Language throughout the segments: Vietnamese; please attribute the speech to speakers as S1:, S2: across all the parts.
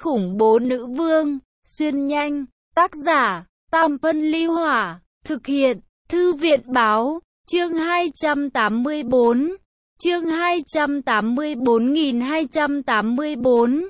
S1: khủng bố nữ vương, xuyên nhanh, tác giả, Tam Phân Ly Hỏa, thực hiện, Thư viện Báo, chương 284, chương 284.284.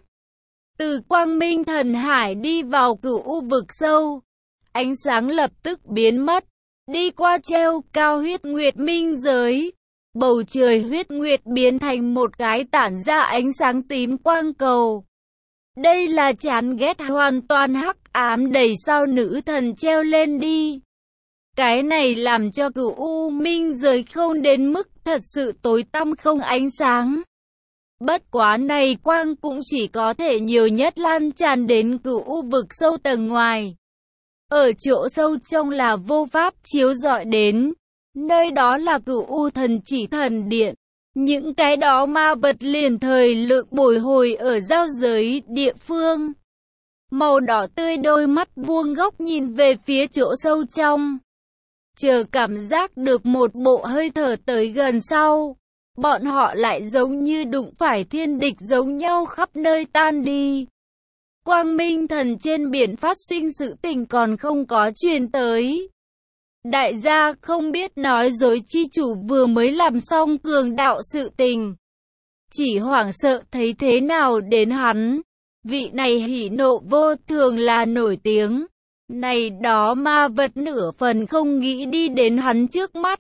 S1: Từ Quang Minh Thần Hải đi vào Cửu U vực sâu, ánh sáng lập tức biến mất, đi qua treo cao huyết nguyệt minh giới. Bầu trời huyết nguyệt biến thành một cái tản ra ánh sáng tím quang cầu. Đây là chán ghét hoàn toàn hắc ám đẩy sao nữ thần treo lên đi. Cái này làm cho Cửu U minh giới không đến mức thật sự tối tăm không ánh sáng. Bất quá này quang cũng chỉ có thể nhiều nhất lan tràn đến Cửu U vực sâu tầng ngoài. Ở chỗ sâu trong là vô pháp chiếu rọi đến. Nơi đó là Cửu U thần chỉ thần điện. Những cái đó ma vật liền thời lượng bồi hồi ở giao giới địa phương. Màu đỏ tươi đôi mắt vuông góc nhìn về phía chỗ sâu trong. Chờ cảm giác được một bộ hơi thở tới gần sau. Bọn họ lại giống như đụng phải thiên địch giống nhau khắp nơi tan đi. Quang Minh thần trên biển phát sinh sự tình còn không có truyền tới. Đại gia không biết nói dối chi chủ vừa mới làm xong cường đạo sự tình. Chỉ hoảng sợ thấy thế nào đến hắn. Vị này hỉ nộ vô thường là nổi tiếng. Này đó ma vật nửa phần không nghĩ đi đến hắn trước mắt.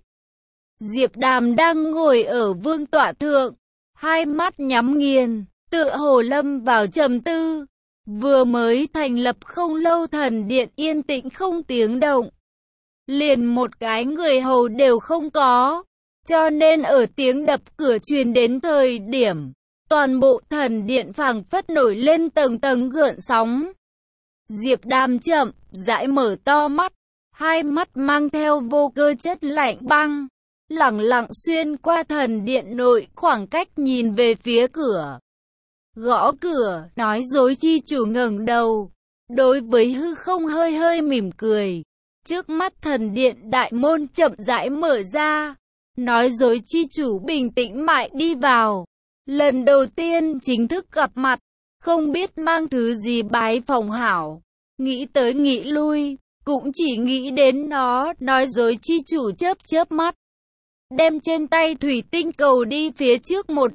S1: Diệp Đàm đang ngồi ở vương tọa thượng. Hai mắt nhắm nghiền, tựa hồ lâm vào trầm tư. Vừa mới thành lập không lâu thần điện yên tĩnh không tiếng động. Liền một cái người hầu đều không có. Cho nên ở tiếng đập cửa truyền đến thời điểm, toàn bộ thần điện phảng phất nổi lên tầng tầng gợn sóng. Diệp Đàm chậm rãi mở to mắt, hai mắt mang theo vô cơ chất lạnh băng, lẳng lặng xuyên qua thần điện nội khoảng cách nhìn về phía cửa. Gõ cửa, nói dối chi chủ ngẩng đầu, đối với hư không hơi hơi mỉm cười. Trước mắt thần điện đại môn chậm rãi mở ra, nói dối chi chủ bình tĩnh mại đi vào. Lần đầu tiên chính thức gặp mặt, không biết mang thứ gì bái phòng hảo. Nghĩ tới nghĩ lui, cũng chỉ nghĩ đến nó, nói dối chi chủ chớp chớp mắt. Đem trên tay thủy tinh cầu đi phía trước một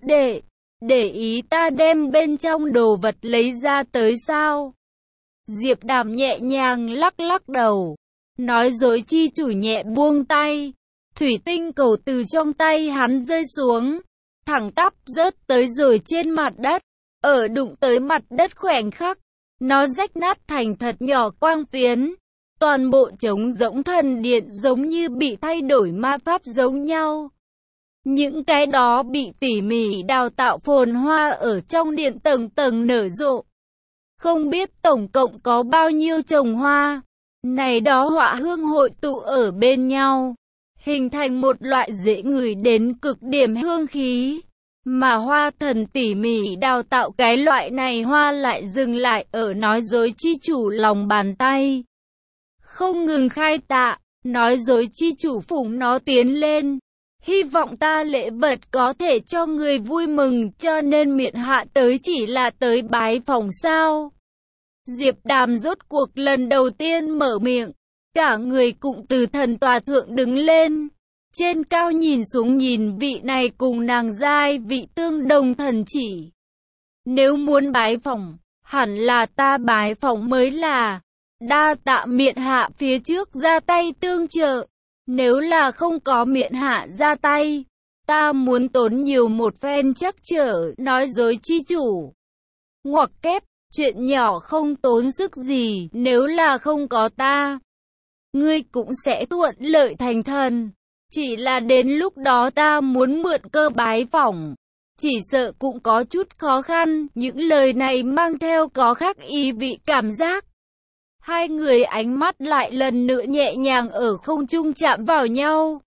S1: để ý ta đem bên trong đồ vật lấy ra tới sao. Diệp Đàm nhẹ nhàng lắc lắc đầu. Nói dối chi chủ nhẹ buông tay. Thủy tinh cầu từ trong tay hắn rơi xuống. Thẳng tắp rớt tới rồi trên mặt đất. Ở đụng tới mặt đất khoảnh khắc. Nó rách nát thành thật nhỏ quang phiến. Toàn bộ trống rỗng thần điện giống như bị thay đổi ma pháp giống nhau. Những cái đó bị tỉ mỉ đào tạo phồn hoa ở trong điện tầng tầng nở rộ. Không biết tổng cộng có bao nhiêu chồng hoa. Này đó họa hương hội tụ ở bên nhau, hình thành một loại dễ ngửi đến cực điểm hương khí. Mà hoa thần tỉ mỉ đào tạo cái loại này hoa lại dừng lại ở nói dối chi chủ lòng bàn tay. Không ngừng khai tạ, nói dối chi chủ phụng nó tiến lên. Hy vọng ta lễ vật có thể cho người vui mừng, cho nên miện hạ tới chỉ là tới bái phòng sao. Diệp Đàm rốt cuộc lần đầu tiên mở miệng, cả người cũng từ thần tòa thượng đứng lên. Trên cao nhìn xuống nhìn vị này cùng nàng giai vị tương đồng thần chỉ. Nếu muốn bái phỏng, hẳn là ta bái phỏng mới là. Đa tạ miện hạ phía trước ra tay tương trợ. Nếu là không có miện hạ ra tay, ta muốn tốn nhiều một phen chắc trở, nói dối chi chủ. Ngoặc kép, chuyện nhỏ không tốn sức gì, nếu là không có ta, ngươi cũng sẽ thuận lợi thành thần. Chỉ là đến lúc đó ta muốn mượn cơ bái phỏng, chỉ sợ cũng có chút khó khăn. Những lời này mang theo có khác ý vị cảm giác. Hai người ánh mắt lại lần nữa nhẹ nhàng ở không trung chạm vào nhau.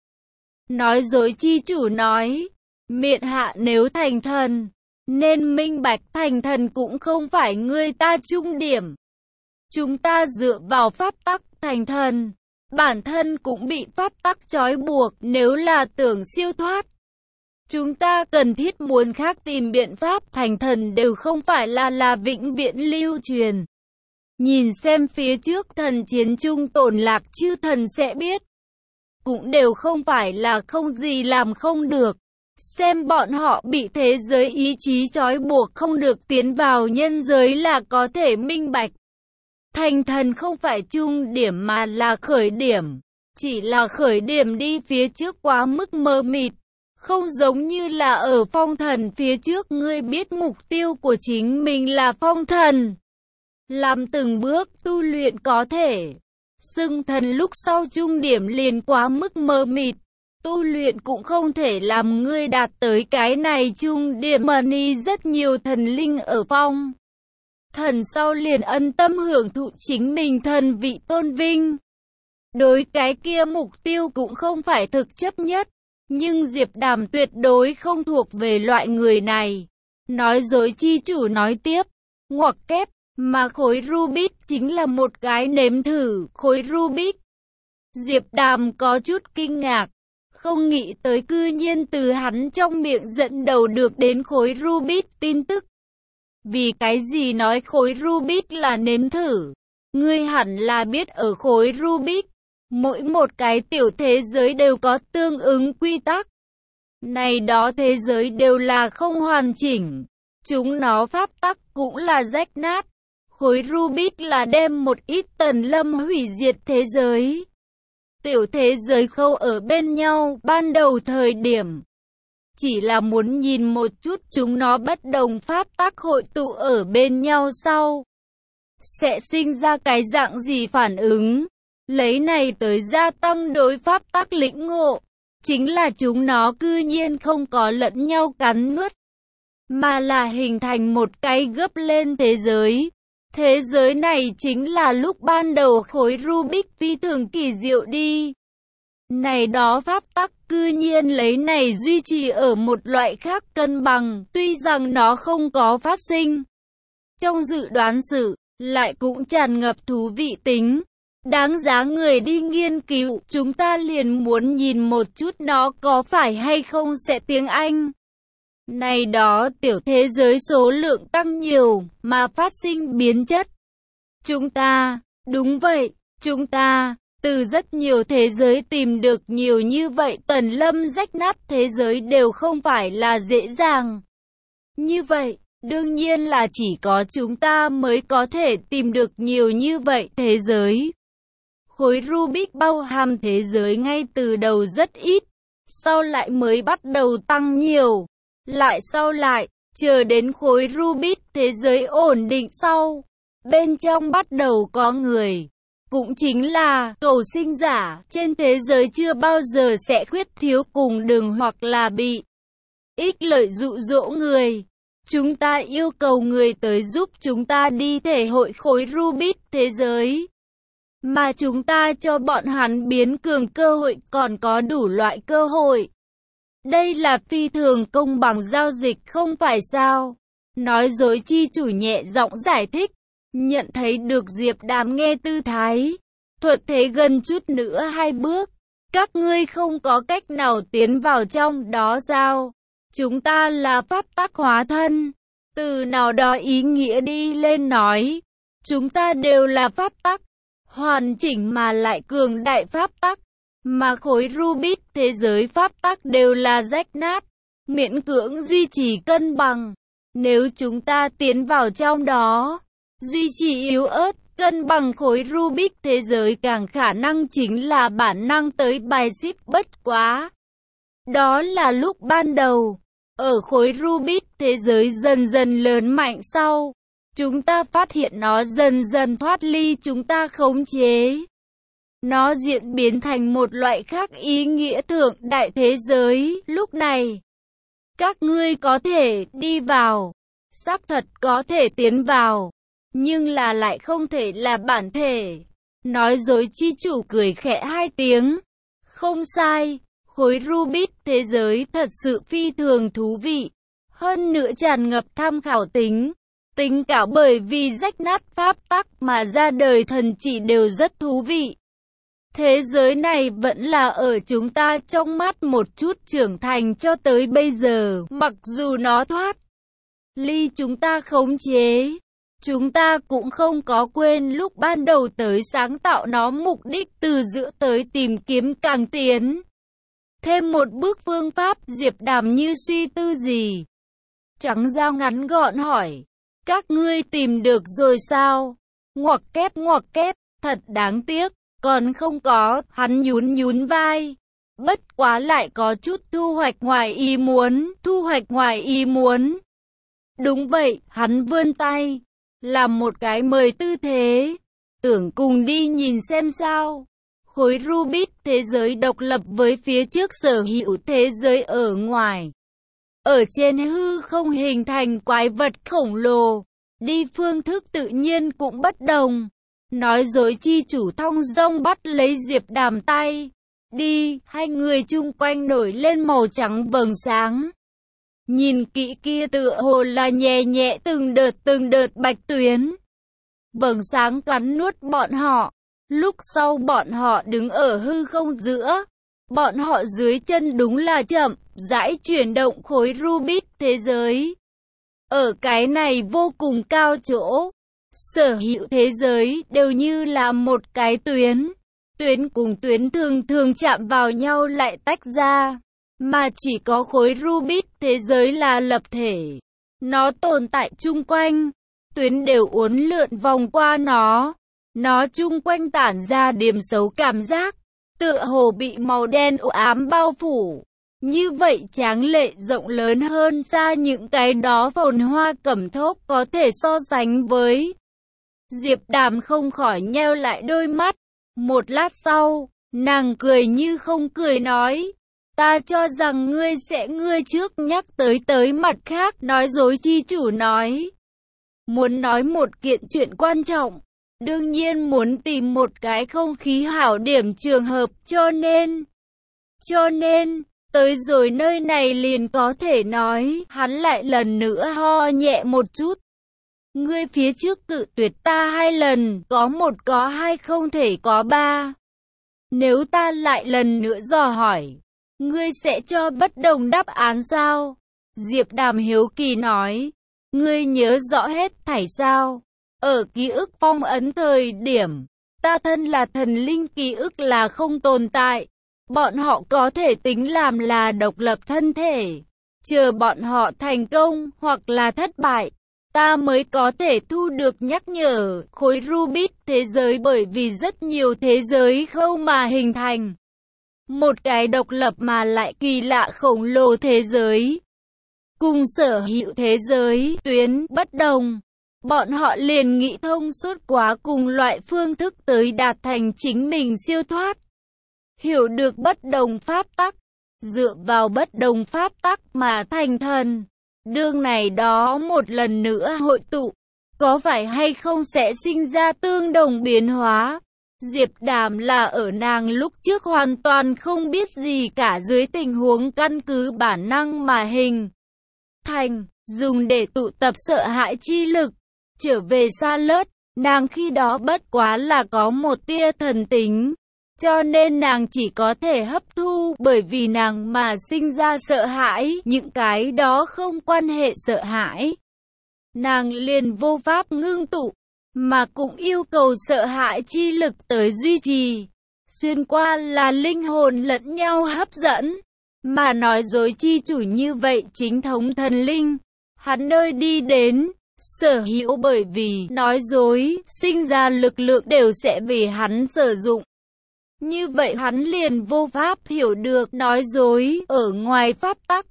S1: Nói dối chi chủ nói, miện hạ nếu thành thần, nên minh bạch thành thần cũng không phải người ta trung điểm. Chúng ta dựa vào pháp tắc thành thần, bản thân cũng bị pháp tắc trói buộc, nếu là tưởng siêu thoát. Chúng ta cần thiết muốn khác tìm biện pháp, thành thần đều không phải là vĩnh viễn lưu truyền. Nhìn xem phía trước thần chiến chung tổn lạc chư thần sẽ biết. Cũng đều không phải là không gì làm không được. Xem bọn họ bị thế giới ý chí trói buộc không được tiến vào nhân giới là có thể minh bạch. Thành thần không phải trung điểm mà là khởi điểm. Chỉ là khởi điểm đi phía trước quá mức mờ mịt. Không giống như là ở phong thần phía trước ngươi biết mục tiêu của chính mình là phong thần. Làm từng bước tu luyện có thể. Xưng thần lúc sau trung điểm liền quá mức mờ mịt. Tu luyện cũng không thể làm ngươi đạt tới cái này trung điểm mà ni rất nhiều thần linh ở phong. Thần sau liền ân tâm hưởng thụ chính mình thần vị tôn vinh. Đối cái kia mục tiêu cũng không phải thực chấp nhất. Nhưng Diệp Đàm tuyệt đối không thuộc về loại người này. Nói dối chi chủ nói tiếp. Ngoặc kép, mà khối Rubik chính là một cái nếm thử khối Rubik. Diệp Đàm có chút kinh ngạc. Không nghĩ tới cư nhiên từ hắn trong miệng dẫn đầu được đến khối Rubik tin tức. Vì cái gì nói khối Rubik là nếm thử? Ngươi hẳn là biết ở khối Rubik. Mỗi một cái tiểu thế giới đều có tương ứng quy tắc. Này đó thế giới đều là không hoàn chỉnh. Chúng nó pháp tắc cũng là rách nát. Khối Rubik là đem một ít tần lâm hủy diệt thế giới. Tiểu thế giới khâu ở bên nhau ban đầu thời điểm. Chỉ là muốn nhìn một chút chúng nó bất đồng pháp tắc hội tụ ở bên nhau sau. Sẽ sinh ra cái dạng gì phản ứng. Lấy này tới gia tăng đối pháp tắc lĩnh ngộ. Chính là chúng nó cư nhiên không có lẫn nhau cắn nuốt. Mà là hình thành một cái gấp lên thế giới. Thế giới này chính là lúc ban đầu khối Rubik phi thường kỳ diệu đi. Này đó pháp tắc cư nhiên lấy này duy trì ở một loại khác cân bằng. Tuy rằng nó không có phát sinh. Trong dự đoán sự, lại cũng tràn ngập thú vị tính. Đáng giá người đi nghiên cứu, chúng ta liền muốn nhìn một chút nó có phải hay không sẽ tiếng Anh. Này đó tiểu thế giới số lượng tăng nhiều, mà phát sinh biến chất. Chúng ta, đúng vậy, chúng ta, từ rất nhiều thế giới tìm được nhiều như vậy tần lâm rách nát thế giới đều không phải là dễ dàng. Như vậy, đương nhiên là chỉ có chúng ta mới có thể tìm được nhiều như vậy thế giới. Khối Rubik bao hàm thế giới ngay từ đầu rất ít, sau lại mới bắt đầu tăng nhiều, lại sau lại, chờ đến khối Rubik thế giới ổn định sau, bên trong bắt đầu có người, cũng chính là cầu sinh giả, trên thế giới chưa bao giờ sẽ khuyết thiếu cùng đường hoặc là bị ích lợi dụ dỗ người. Chúng ta yêu cầu người tới giúp chúng ta đi thể hội khối Rubik thế giới. Mà chúng ta cho bọn hắn biến cường cơ hội còn có đủ loại cơ hội. Đây là phi thường công bằng giao dịch không phải sao? Nói dối chi chủ nhẹ giọng giải thích. Nhận thấy được Diệp Đàm nghe tư thái. Thuật thế gần chút nữa 2 bước. Các ngươi không có cách nào tiến vào trong đó sao? Chúng ta là pháp tắc hóa thân. Từ nào đó ý nghĩa đi lên nói. Chúng ta đều là pháp tắc. Hoàn chỉnh mà lại cường đại pháp tắc, mà khối Rubik thế giới pháp tắc đều là rách nát, miễn cưỡng duy trì cân bằng. Nếu chúng ta tiến vào trong đó, duy trì yếu ớt, cân bằng khối Rubik thế giới càng khả năng chính là bản năng tới bài xích bất quá. Đó là lúc ban đầu, ở khối Rubik thế giới dần dần lớn mạnh sau. Chúng ta phát hiện nó dần dần thoát ly chúng ta khống chế. Nó diễn biến thành một loại khác ý nghĩa thượng đại thế giới. Lúc này, các ngươi có thể đi vào, xác thật có thể tiến vào, nhưng là lại không thể là bản thể. Nói dối chi chủ cười khẽ 2 tiếng. Không sai, khối Rubik thế giới thật sự phi thường thú vị. Hơn nữa tràn ngập tham khảo tính. Tính cả bởi vì rách nát pháp tắc mà ra đời thần chỉ đều rất thú vị. Thế giới này vẫn là ở chúng ta trong mắt một chút trưởng thành cho tới bây giờ, mặc dù nó thoát ly chúng ta khống chế. Chúng ta cũng không có quên lúc ban đầu tới sáng tạo nó, mục đích từ giữa tới tìm kiếm càng tiến. Thêm một bước phương pháp. Diệp Đàm như suy tư gì. Trắng Dao ngắn gọn hỏi. Các ngươi tìm được rồi sao? Ngoặc kép, thật đáng tiếc, còn không có. Hắn nhún nhún vai. Bất quá lại có chút thu hoạch ngoài ý muốn. Đúng vậy, hắn vươn tay, làm một cái mời tư thế. Tưởng cùng đi nhìn xem sao. Khối Rubik thế giới độc lập với phía trước sở hữu thế giới ở ngoài. Ở trên hư không hình thành quái vật khổng lồ. Đi phương thức tự nhiên cũng bất đồng. Nói dối chi chủ thong dong bắt lấy Diệp Đàm tay. Đi, hai người chung quanh nổi lên màu trắng vầng sáng. Nhìn kỹ kia tựa hồ là nhẹ nhẹ từng đợt bạch tuyến. Vầng sáng cắn nuốt bọn họ. Lúc sau bọn họ đứng ở hư không giữa. Bọn họ dưới chân đúng là chậm rãi chuyển động khối Rubik thế giới. Ở cái này vô cùng cao chỗ, sở hữu thế giới đều như là một cái tuyến. Tuyến cùng tuyến thường thường chạm vào nhau lại tách ra. Mà chỉ có khối Rubik thế giới là lập thể. Nó tồn tại chung quanh. Tuyến đều uốn lượn vòng qua nó. Nó chung quanh tản ra điểm xấu cảm giác. Tựa hồ bị màu đen u ám bao phủ. Như vậy tráng lệ rộng lớn hơn xa những cái đó phồn hoa cẩm thốc có thể so sánh với. Diệp Đàm không khỏi nheo lại đôi mắt. Một lát sau, nàng cười như không cười nói. Ta cho rằng ngươi trước nhắc tới mặt khác. Nói dối chi chủ nói. Muốn nói một kiện chuyện quan trọng. Đương nhiên muốn tìm một cái không khí hảo điểm trường hợp, cho nên, tới rồi nơi này liền có thể nói. Hắn lại lần nữa ho nhẹ một chút. Ngươi phía trước cự tuyệt ta 2 lần, có 1 có 2 không thể có 3. Nếu ta lại lần nữa dò hỏi, ngươi sẽ cho bất đồng đáp án sao? Diệp Đàm hiếu kỳ nói, ngươi nhớ rõ hết thảy sao? Ở ký ức phong ấn thời điểm, ta thân là thần linh, ký ức là không tồn tại. Bọn họ có thể tính làm là độc lập thân thể. Chờ bọn họ thành công hoặc là thất bại, ta mới có thể thu được nhắc nhở. Khối Rubik thế giới bởi vì rất nhiều thế giới khâu mà hình thành. Một cái độc lập mà lại kỳ lạ khổng lồ thế giới. Cùng sở hữu thế giới tuyến bất đồng. Bọn họ liền nghĩ thông suốt quá cùng loại phương thức tới đạt thành chính mình siêu thoát. Hiểu được bất đồng pháp tắc, dựa vào bất đồng pháp tắc mà thành thần. Đương này đó một lần nữa hội tụ, có phải hay không sẽ sinh ra tương đồng biến hóa? Diệp Đàm là ở nàng lúc trước hoàn toàn không biết gì cả dưới tình huống căn cứ bản năng mà hình thành, dùng để tụ tập sợ hãi chi lực. Trở về Sa Lớt, nàng khi đó bất quá là có một tia thần tính, cho nên nàng chỉ có thể hấp thu, bởi vì nàng mà sinh ra sợ hãi, những cái đó không quan hệ sợ hãi. Nàng liền vô pháp ngưng tụ, mà cũng yêu cầu sợ hãi chi lực tới duy trì. Xuyên qua là linh hồn lẫn nhau hấp dẫn, mà nói dối chi chủ như vậy chính thống thần linh, hắn nơi đi đến, sở hữu bởi vì nói dối, sinh ra lực lượng đều sẽ vì hắn sử dụng. Như vậy hắn liền vô pháp hiểu được nói dối ở ngoài pháp tắc.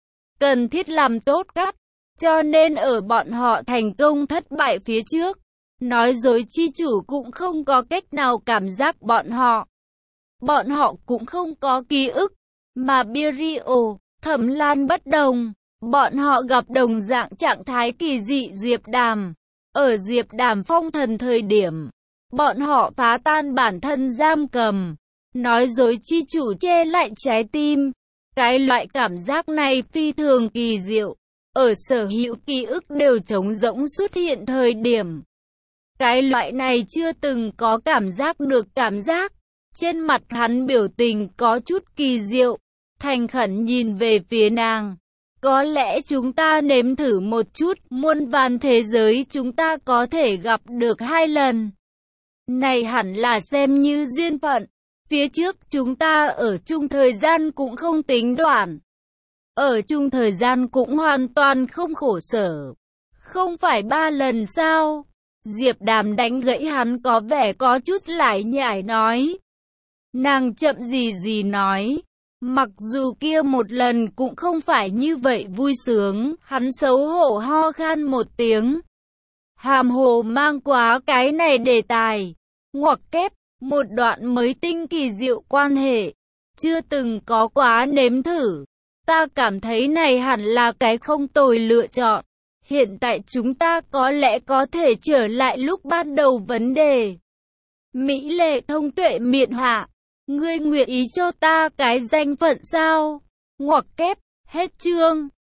S1: Cần thiết làm tốt cắt, cho nên ở bọn họ thành công thất bại phía trước, nói dối chi chủ cũng không có cách nào cảm giác bọn họ. Bọn họ cũng không có ký ức, mà Birio, Thẩm Lan bất đồng. Bọn họ gặp đồng dạng trạng thái kỳ dị Diệp Đàm. Ở Diệp Đàm phong thần thời điểm, bọn họ phá tan bản thân giam cầm. Nói dối chi chủ che lại trái tim. Cái loại cảm giác này phi thường kỳ diệu. Ở sở hữu ký ức đều trống rỗng xuất hiện thời điểm. Cái loại này chưa từng có cảm giác được cảm giác. Trên mặt hắn biểu tình có chút kỳ diệu, thành khẩn nhìn về phía nàng. Có lẽ chúng ta nếm thử một chút, muôn vàn thế giới chúng ta có thể gặp được 2 lần. Này hẳn là xem như duyên phận. Phía trước chúng ta ở chung thời gian cũng không tính đoạn. Ở chung thời gian cũng hoàn toàn không khổ sở. Không phải 3 lần sao? Diệp Đàm đánh gãy hắn có vẻ có chút lải nhải nói. Nàng chậm gì nói. Mặc dù kia một lần cũng không phải như vậy vui sướng, hắn xấu hổ ho khan một tiếng. Hàm hồ mang quá cái này đề tài. Ngoặc kép, một đoạn mới tinh kỳ diệu quan hệ. Chưa từng có quá nếm thử. Ta cảm thấy này hẳn là cái không tồi lựa chọn. Hiện tại chúng ta có lẽ có thể trở lại lúc ban đầu vấn đề. Mỹ lệ thông tuệ miện hạ. Ngươi nguyện ý cho ta cái danh phận sao? Ngoặc kép, hết chương.